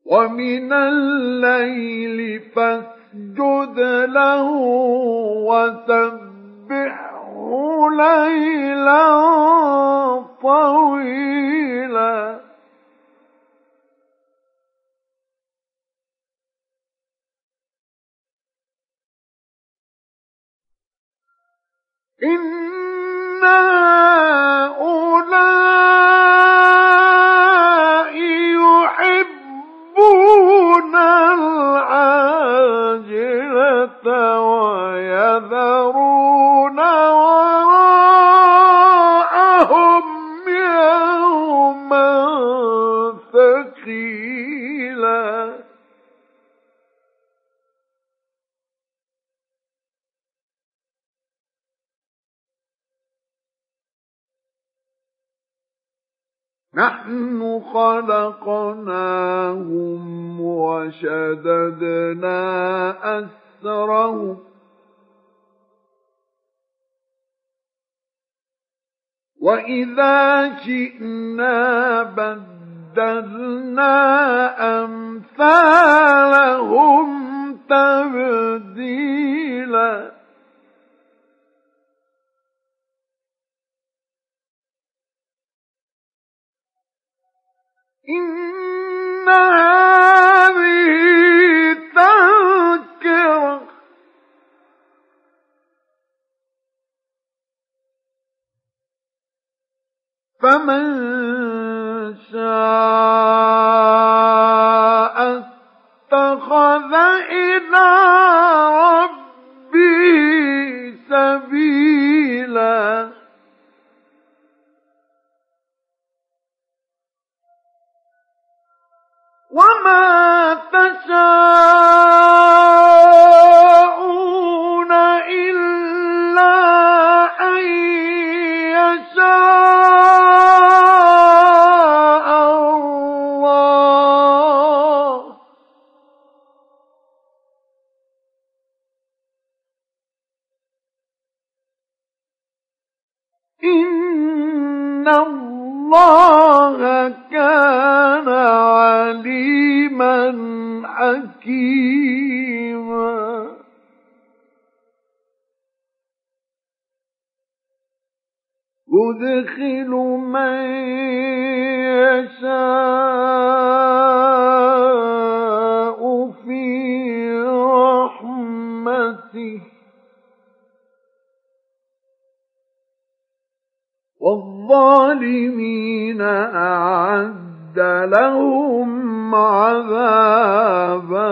ومن الليل فاسجد له وسبحه ليلا طويلا إن هؤلاء يحبون العاجلة ويذرون وراءهم يوما ثقيلا نحن خلقناهم وشددنا أسرهم وإذا شئنا بدلنا أمثالهم تبديلا إن هذه تذكرة فمن شاء اتخذ إلى ربه سبيلا وما تشاءون إلا أن يشاء الله إن الله كان عليما حكيما يدخل من يشاء في رحمته والظالمين أعد لهم عذابا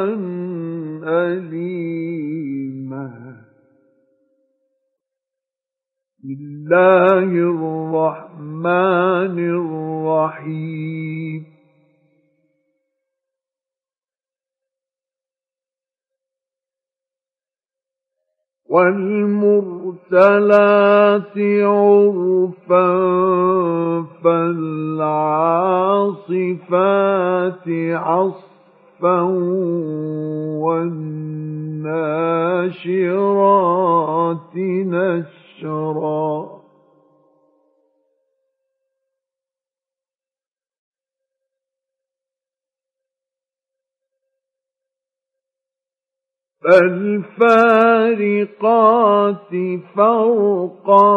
أليما بسم الله الرحمن الرحيم والمرسلات عرفا فالعاصفات عصفا والناشرات نشرا فالفارقات فرقا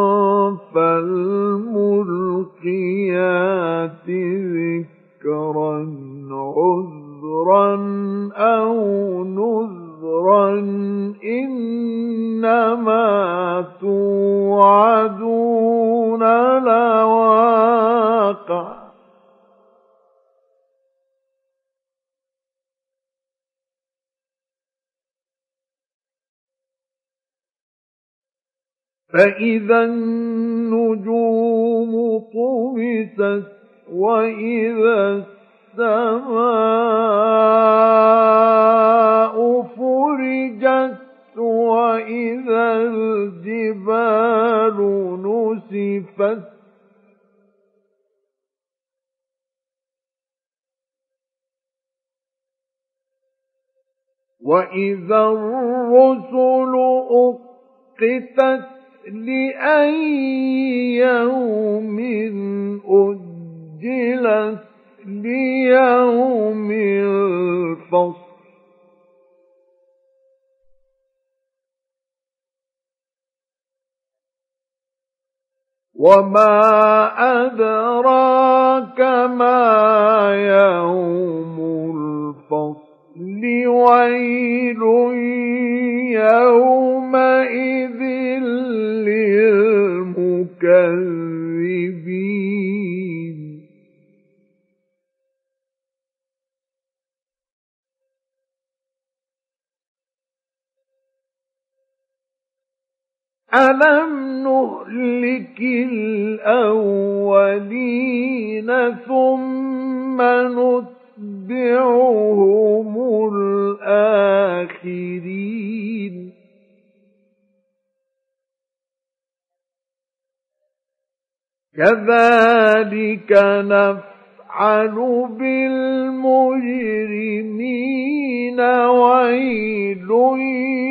فالملقيات ذكرا عذرا أو نذرا إنما توعدون لواقع فإذا النجوم طمست وإذا السماء فرجت وإذا الجبال نسفت وإذا الرسل أقتت لأي يوم أجلت ليوم وما أدراك ما يوم الفصل ويل يومئذ للمكذبين ألم نهلك الأولين ثم نتبعهم الآخرين كذلك نفعل بالمجرمين ويل